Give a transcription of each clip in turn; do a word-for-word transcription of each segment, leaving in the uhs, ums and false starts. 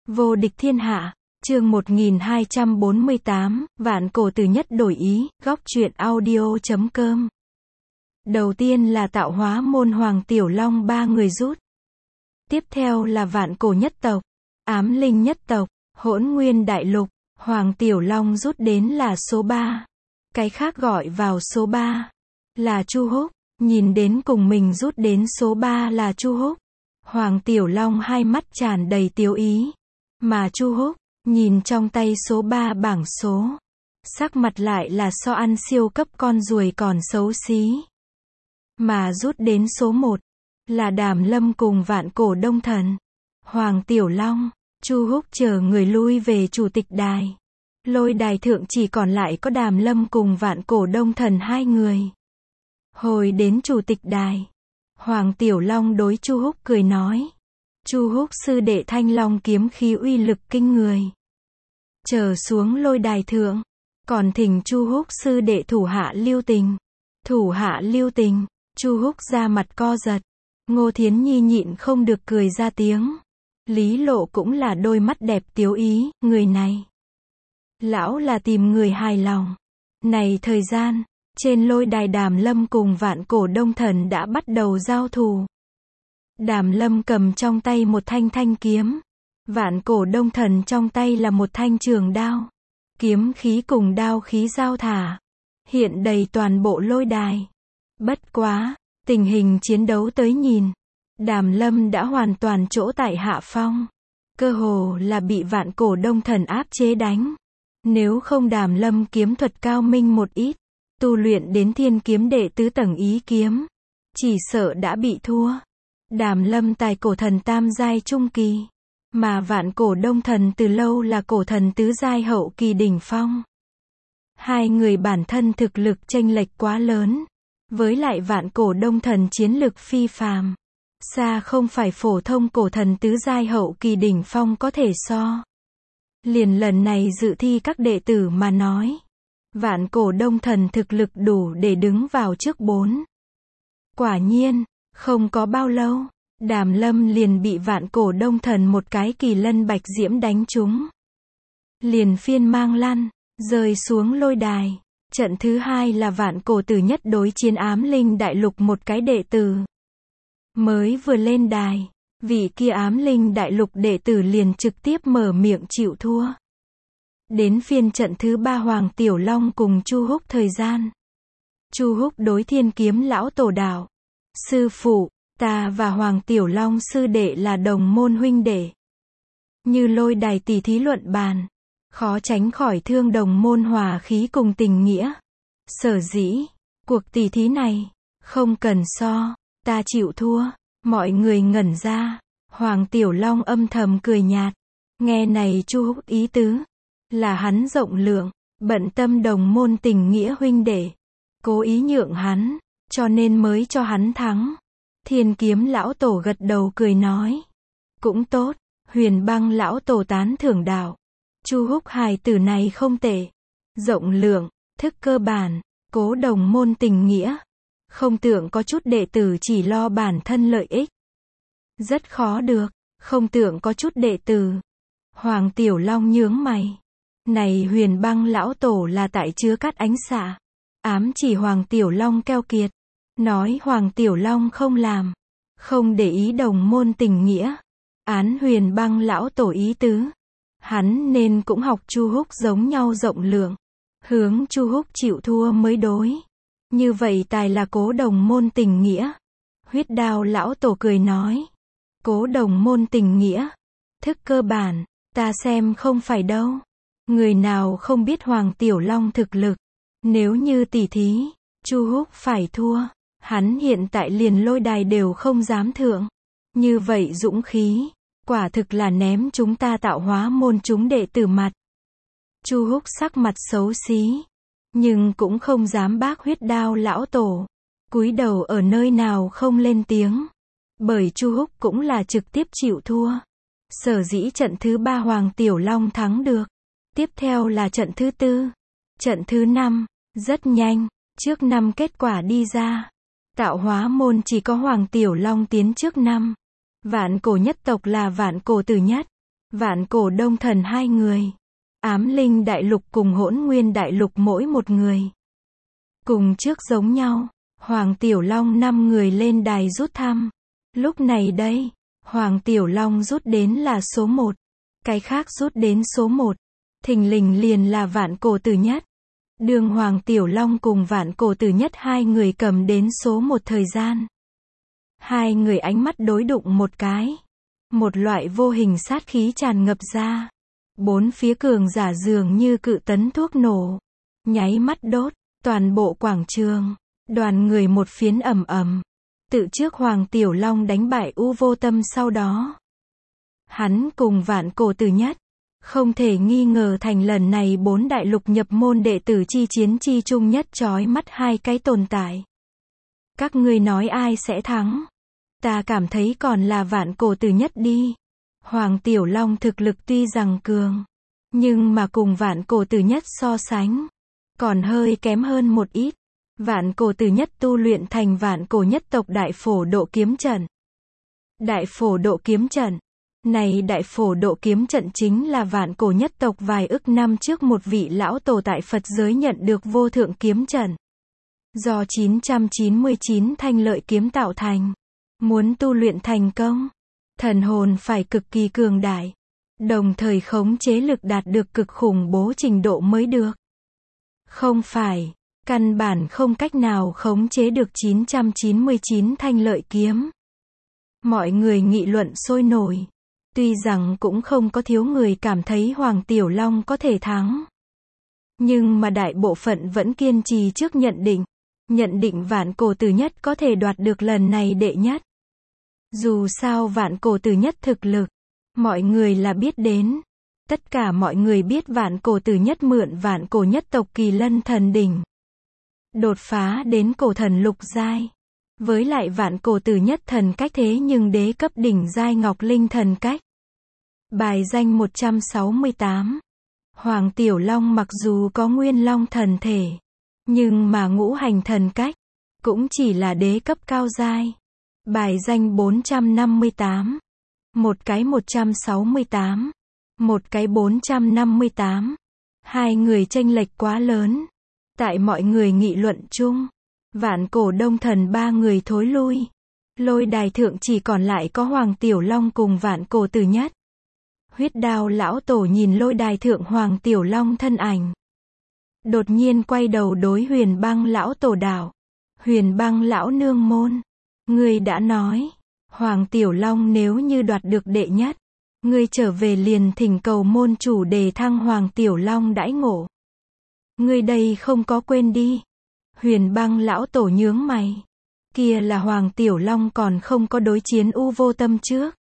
Vô địch thiên hạ, chương một nghìn hai trăm bốn mươi tám, vạn cổ từ nhất đổi ý, góc truyện audio chấm com. Đầu tiên là tạo hóa môn Hoàng Tiểu Long ba người rút. Tiếp theo là vạn cổ nhất tộc, ám linh nhất tộc, hỗn nguyên đại lục, Hoàng Tiểu Long rút đến là số ba. Cái khác gọi vào số ba là Chu Húc, nhìn đến cùng mình rút đến số ba là Chu Húc. Hoàng Tiểu Long hai mắt tràn đầy tiếu ý, mà Chu Húc nhìn trong tay số ba bảng số, sắc mặt lại là so ăn siêu cấp con ruồi còn xấu xí. Mà rút đến số một là Đàm Lâm cùng vạn cổ đông thần. Hoàng Tiểu Long, Chu Húc chờ người lui về chủ tịch đài. Lôi đài thượng chỉ còn lại có Đàm Lâm cùng vạn cổ đông thần hai người. Hồi đến chủ tịch đài, Hoàng Tiểu Long đối Chu Húc cười nói: Chu Húc sư đệ Thanh Long kiếm khí uy lực kinh người. Trở xuống lôi đài thượng, còn thỉnh Chu Húc sư đệ thủ hạ lưu tình. Thủ hạ lưu tình, Chu Húc ra mặt co giật. Ngô Thiến Nhi nhịn không được cười ra tiếng. Lý Lộ cũng là đôi mắt đẹp tiếu ý, người này. Lão là tìm người hài lòng. Này thời gian, trên lôi đài Đàm Lâm cùng vạn cổ đông thần đã bắt đầu giao thủ. Đàm Lâm cầm trong tay một thanh thanh kiếm. Vạn cổ đông thần trong tay là một thanh trường đao. Kiếm khí cùng đao khí giao thả, hiện đầy toàn bộ lôi đài. Bất quá, tình hình chiến đấu tới nhìn, Đàm Lâm đã hoàn toàn chỗ tại hạ phong. Cơ hồ là bị vạn cổ đông thần áp chế đánh. Nếu không Đàm Lâm kiếm thuật cao minh một ít, tu luyện đến thiên kiếm đệ tứ tầng ý kiếm, chỉ sợ đã bị thua. Đàm Lâm tài cổ thần tam giai trung kỳ, mà vạn cổ đông thần từ lâu là cổ thần tứ giai hậu kỳ đỉnh phong. Hai người bản thân thực lực chênh lệch quá lớn, với lại vạn cổ đông thần chiến lực phi phàm, xa không phải phổ thông cổ thần tứ giai hậu kỳ đỉnh phong có thể so. Liền lần này dự thi các đệ tử mà nói, vạn cổ đông thần thực lực đủ để đứng vào trước bốn. Quả nhiên, không có bao lâu, Đàm Lâm liền bị vạn cổ đông thần một cái kỳ lân bạch diễm đánh trúng. Liền phiên mang lăn, rơi xuống lôi đài. Trận thứ hai là vạn cổ tử nhất đối chiến ám linh đại lục một cái đệ tử. Mới vừa lên đài, vị kia ám linh đại lục đệ tử liền trực tiếp mở miệng chịu thua. Đến phiên trận thứ ba Hoàng Tiểu Long cùng Chu Húc thời gian. Chu Húc đối thiên kiếm lão tổ đạo: sư phụ, ta và Hoàng Tiểu Long sư đệ là đồng môn huynh đệ. Như lôi đài tỷ thí luận bàn, khó tránh khỏi thương đồng môn hòa khí cùng tình nghĩa. Sở dĩ, cuộc tỷ thí này, không cần so, ta chịu thua. Mọi người ngẩn ra, Hoàng Tiểu Long âm thầm cười nhạt. Nghe này Chu Húc ý tứ, là hắn rộng lượng, bận tâm đồng môn tình nghĩa huynh đệ, cố ý nhượng hắn, cho nên mới cho hắn thắng. Thiên kiếm lão tổ gật đầu cười nói: cũng tốt. Huyền băng lão tổ tán thưởng đạo: Chu Húc hài tử này không tệ, rộng lượng, thức cơ bản, cố đồng môn tình nghĩa. Không tưởng có chút đệ tử chỉ lo bản thân lợi ích, rất khó được. Không tưởng có chút đệ tử. Hoàng Tiểu Long nhướng mày. Này huyền băng lão tổ là tại chứa cắt ánh xạ, ám chỉ Hoàng Tiểu Long keo kiệt, nói Hoàng Tiểu Long không làm, không để ý đồng môn tình nghĩa. Án huyền băng lão tổ ý tứ, hắn nên cũng học Chu Húc giống nhau rộng lượng, hướng Chu Húc chịu thua mới đối. Như vậy tài là cố đồng môn tình nghĩa. Huyết đao lão tổ cười nói: cố đồng môn tình nghĩa, thức cơ bản, ta xem không phải đâu. Người nào không biết Hoàng Tiểu Long thực lực. Nếu như tỷ thí, Chu Húc phải thua, hắn hiện tại liền lôi đài đều không dám thượng. Như vậy dũng khí, quả thực là ném chúng ta tạo hóa môn chúng đệ tử mặt. Chu Húc sắc mặt xấu xí, nhưng cũng không dám bác huyết đao lão tổ, cúi đầu ở nơi nào không lên tiếng. Bởi Chu Húc cũng là trực tiếp chịu thua. Sở dĩ trận thứ ba Hoàng Tiểu Long thắng được. Tiếp theo là trận thứ tư, trận thứ năm. Rất nhanh, trước năm kết quả đi ra. Tạo hóa môn chỉ có Hoàng Tiểu Long tiến trước năm. Vạn cổ nhất tộc là vạn cổ tử nhất. Vạn cổ đông thần hai người. Ám linh đại lục cùng hỗn nguyên đại lục mỗi một người. Cùng trước giống nhau, Hoàng Tiểu Long năm người lên đài rút thăm. Lúc này đây, Hoàng Tiểu Long rút đến là số một. Cái khác rút đến số một. Thình lình liền là Vạn Cổ Tử Nhất. Đường Hoàng Tiểu Long cùng Vạn Cổ Tử Nhất hai người cầm đến số một thời gian. Hai người ánh mắt đối đụng một cái. Một loại vô hình sát khí tràn ngập ra. Bốn phía cường giả dường như cự tấn thuốc nổ. Nháy mắt đốt, toàn bộ quảng trường. Đoàn người một phiến ầm ầm. Tự trước Hoàng Tiểu Long đánh bại U Vô Tâm sau đó. Hắn cùng Vạn Cổ Tử Nhất. Không thể nghi ngờ thành lần này bốn đại lục nhập môn đệ tử chi chiến chi chung nhất chói mắt hai cái tồn tại. Các ngươi nói ai sẽ thắng? Ta cảm thấy còn là Vạn Cổ Tử Nhất đi. Hoàng Tiểu Long thực lực tuy rằng cường, nhưng mà cùng Vạn Cổ Tử Nhất so sánh, còn hơi kém hơn một ít. Vạn Cổ Tử Nhất tu luyện thành Vạn Cổ nhất tộc Đại Phổ Độ Kiếm Trận. Đại Phổ Độ Kiếm Trận. Này Đại Phổ Độ Kiếm Trận chính là Vạn Cổ nhất tộc vài ức năm trước một vị lão tổ tại Phật giới nhận được vô thượng kiếm trận. Do chín trăm chín mươi chín thanh lợi kiếm tạo thành. Muốn tu luyện thành công, thần hồn phải cực kỳ cường đại, đồng thời khống chế lực đạt được cực khủng bố trình độ mới được. Không phải, căn bản không cách nào khống chế được chín trăm chín mươi chín thanh lợi kiếm. Mọi người nghị luận sôi nổi. Tuy rằng cũng không có thiếu người cảm thấy Hoàng Tiểu Long có thể thắng. Nhưng mà đại bộ phận vẫn kiên trì trước nhận định. Nhận định Vạn Cổ Tử Nhất có thể đoạt được lần này đệ nhất. Dù sao Vạn Cổ Tử Nhất thực lực, mọi người là biết đến. Tất cả mọi người biết Vạn Cổ Tử Nhất mượn Vạn Cổ nhất tộc Kỳ Lân Thần Đỉnh. Đột phá đến cổ thần lục giai. Với lại Vạn Cổ Tử Nhất thần cách thế nhưng đế cấp đỉnh giai Ngọc Linh thần cách. Bài danh một trăm sáu mươi tám. Hoàng Tiểu Long mặc dù có Nguyên Long thần thể, nhưng mà ngũ hành thần cách, cũng chỉ là đế cấp cao giai. Bài danh bốn trăm năm mươi tám. Một cái một trăm sáu mươi tám. Một cái bốn trăm năm mươi tám. Hai người chênh lệch quá lớn. Tại mọi người nghị luận chung, Vạn Cổ Đông Thần ba người thối lui. Lôi đài thượng chỉ còn lại có Hoàng Tiểu Long cùng Vạn Cổ Tử Nhất. Huyết Đao lão tổ nhìn lôi đài thượng Hoàng Tiểu Long thân ảnh. Đột nhiên quay đầu đối Huyền Băng lão tổ đạo. Huyền Băng lão nương môn. Ngươi đã nói, Hoàng Tiểu Long nếu như đoạt được đệ nhất, ngươi trở về liền thỉnh cầu môn chủ đề thăng Hoàng Tiểu Long đãi ngộ. Ngươi đây không có quên đi. Huyền Băng lão tổ nhướng mày. Kia là Hoàng Tiểu Long còn không có đối chiến U Vô Tâm trước.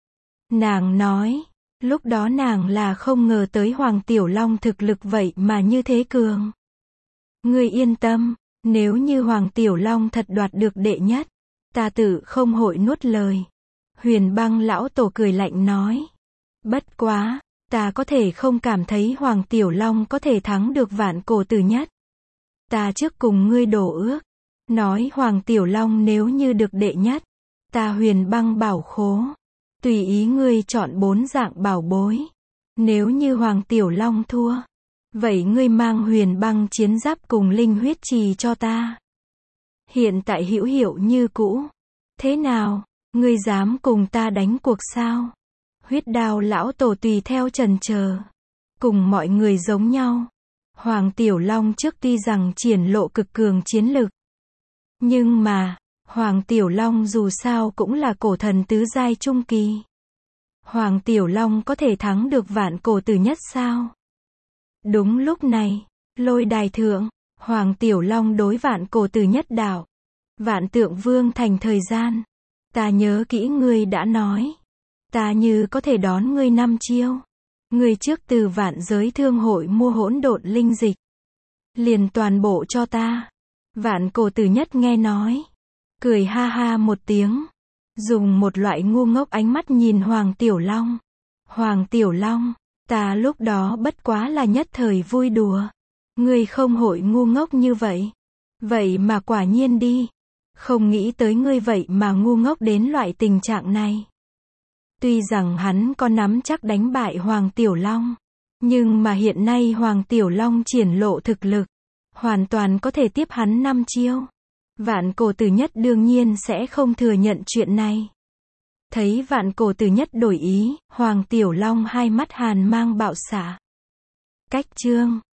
Nàng nói, lúc đó nàng là không ngờ tới Hoàng Tiểu Long thực lực vậy mà như thế cường. Ngươi yên tâm, nếu như Hoàng Tiểu Long thật đoạt được đệ nhất, ta tự không hội nuốt lời. Huyền Băng lão tổ cười lạnh nói. Bất quá, ta có thể không cảm thấy Hoàng Tiểu Long có thể thắng được Vạn Cổ Tử Nhất. Ta trước cùng ngươi đổ ước. Nói Hoàng Tiểu Long nếu như được đệ nhất, ta Huyền Băng bảo khố. Tùy ý ngươi chọn bốn dạng bảo bối. Nếu như Hoàng Tiểu Long thua, vậy ngươi mang Huyền Băng chiến giáp cùng linh huyết trì cho ta. Hiện tại hữu hiệu như cũ. Thế nào, ngươi dám cùng ta đánh cuộc sao? Huyết Đao lão tổ tùy theo trần chờ. Cùng mọi người giống nhau. Hoàng Tiểu Long trước tuy rằng triển lộ cực cường chiến lực. Nhưng mà, Hoàng Tiểu Long dù sao cũng là cổ thần tứ giai trung kỳ. Hoàng Tiểu Long có thể thắng được Vạn Cổ Tử Nhất sao? Đúng lúc này, lôi đài thượng, Hoàng Tiểu Long đối Vạn Cổ Tử Nhất đạo. Vạn Tượng Vương thành thời gian. Ta nhớ kỹ ngươi đã nói. Ta như có thể đón ngươi năm chiêu. Ngươi trước từ vạn giới thương hội mua hỗn độn linh dịch. Liền toàn bộ cho ta. Vạn Cổ Tử Nhất nghe nói. Cười ha ha một tiếng. Dùng một loại ngu ngốc ánh mắt nhìn Hoàng Tiểu Long. Hoàng Tiểu Long, ta lúc đó bất quá là nhất thời vui đùa. Ngươi không hội ngu ngốc như vậy. Vậy mà quả nhiên đi. Không nghĩ tới ngươi vậy mà ngu ngốc đến loại tình trạng này. Tuy rằng hắn có nắm chắc đánh bại Hoàng Tiểu Long, nhưng mà hiện nay Hoàng Tiểu Long triển lộ thực lực, hoàn toàn có thể tiếp hắn năm chiêu. Vạn Cổ Tử Nhất đương nhiên sẽ không thừa nhận chuyện này. Thấy Vạn Cổ Tử Nhất đổi ý, Hoàng Tiểu Long hai mắt hàn mang bạo xạ. Cách chương